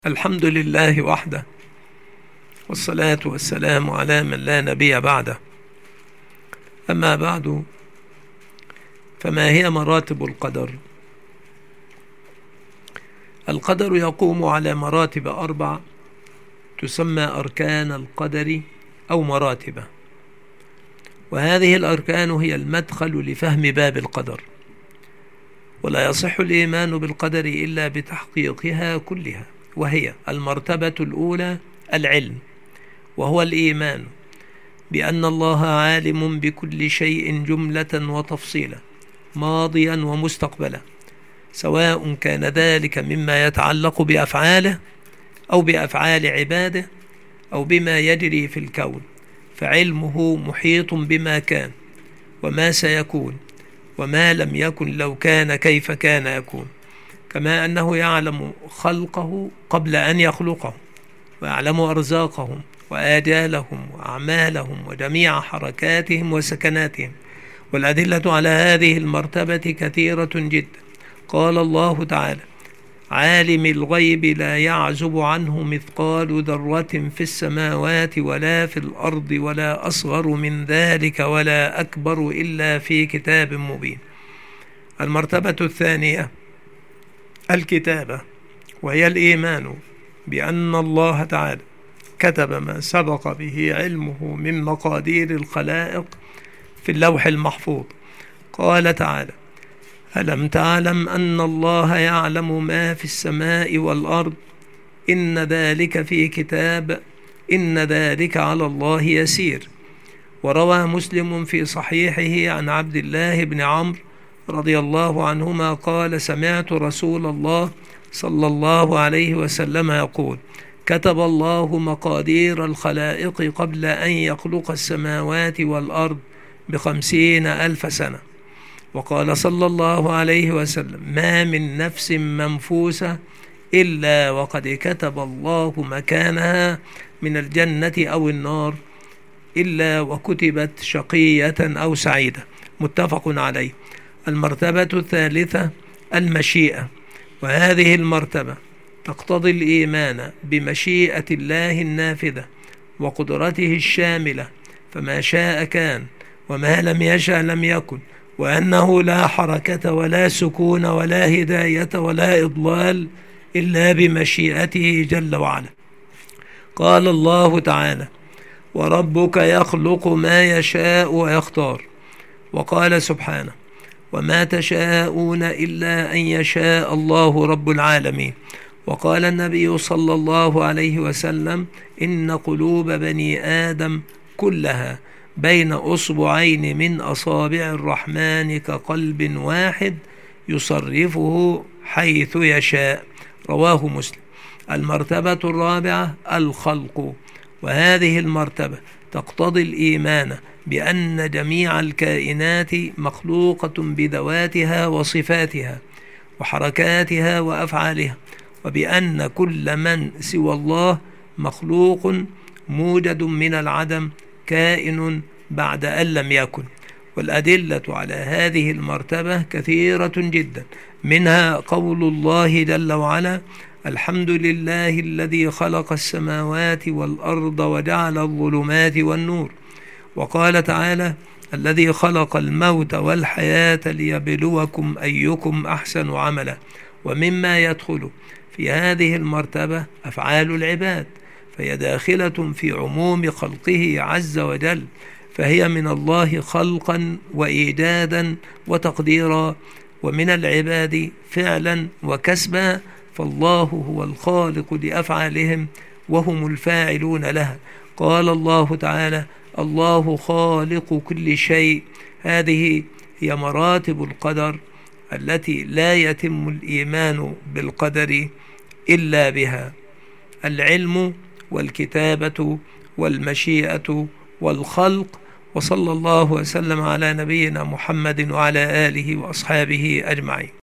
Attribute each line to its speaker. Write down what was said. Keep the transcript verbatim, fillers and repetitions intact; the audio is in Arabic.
Speaker 1: الحمد لله وحده، والصلاة والسلام على من لا نبي بعده. أما بعد، فما هي مراتب القدر؟ القدر يقوم على مراتب أربع تسمى أركان القدر أو مراتبه، وهذه الأركان هي المدخل لفهم باب القدر، ولا يصح الإيمان بالقدر إلا بتحقيقها كلها. وهي المرتبة الأولى العلم، وهو الإيمان بأن الله عالم بكل شيء جملة وتفصيلا، ماضيا ومستقبلا، سواء كان ذلك مما يتعلق بأفعاله أو بأفعال عباده أو بما يجري في الكون، فعلمه محيط بما كان وما سيكون وما لم يكن لو كان كيف كان يكون، كما أنه يعلم خلقه قبل أن يخلقهم، ويعلم أرزاقهم وآجالهم وأعمالهم وجميع حركاتهم وسكناتهم. والأدلة على هذه المرتبة كثيرة جدا. قال الله تعالى: عالم الغيب لا يعزب عنه مثقال ذرة في السماوات ولا في الأرض ولا أصغر من ذلك ولا أكبر إلا في كتاب مبين. المرتبة الثانية الكتابة، وهي الإيمان بأن الله تعالى كتب ما سبق به علمه من مقادير الخلائق في اللوح المحفوظ. قال تعالى: ألم تعلم أن الله يعلم ما في السماء والأرض إن ذلك في كتاب إن ذلك على الله يسير. وروى مسلم في صحيحه عن عبد الله بن عمرو رضي الله عنهما قال: سمعت رسول الله صلى الله عليه وسلم يقول: كتب الله مقادير الخلائق قبل أن يخلق السماوات والأرض بخمسين ألف سنة. وقال صلى الله عليه وسلم: ما من نفس منفوسة إلا وقد كتب الله مكانها من الجنة أو النار إلا وكتبت شقية أو سعيدة. متفق عليه. المرتبة الثالثة المشيئة، وهذه المرتبة تقتضي الإيمان بمشيئة الله النافذة وقدرته الشاملة، فما شاء كان وما لم يشأ لم يكن، وأنه لا حركة ولا سكون ولا هداية ولا إضلال إلا بمشيئته جل وعلا. قال الله تعالى: وربك يخلق ما يشاء ويختار. وقال سبحانه: وما تشاءون إلا أن يشاء الله رب العالمين. وقال النبي صلى الله عليه وسلم: إن قلوب بني آدم كلها بين أصبعين من أصابع الرحمن كقلب واحد يصرفه حيث يشاء. رواه مسلم. المرتبة الرابعة الخلق، وهذه المرتبة تقتضي الإيمان بأن جميع الكائنات مخلوقة بذواتها وصفاتها وحركاتها وأفعالها، وبأن كل من سوى الله مخلوق موجد من العدم كائن بعد أن لم يكن. والأدلة على هذه المرتبة كثيرة جدا، منها قول الله جل وعلا: الحمد لله الذي خلق السماوات والأرض وجعل الظلمات والنور. وقال تعالى: الذي خلق الموت والحياة ليبلوكم أيكم أحسن عملا. ومما يدخل في هذه المرتبة أفعال العباد، فهي داخلة في عموم خلقه عز وجل، فهي من الله خلقا وإيجادا وتقديرا، ومن العباد فعلا وكسبا، فالله هو الخالق لأفعالهم وهم الفاعلون لها. قال الله تعالى: الله خالق كل شيء. هذه هي مراتب القدر التي لا يتم الإيمان بالقدر إلا بها: العلم والكتابة والمشيئة والخلق. وصلى الله وسلم على نبينا محمد وعلى آله وأصحابه أجمعين.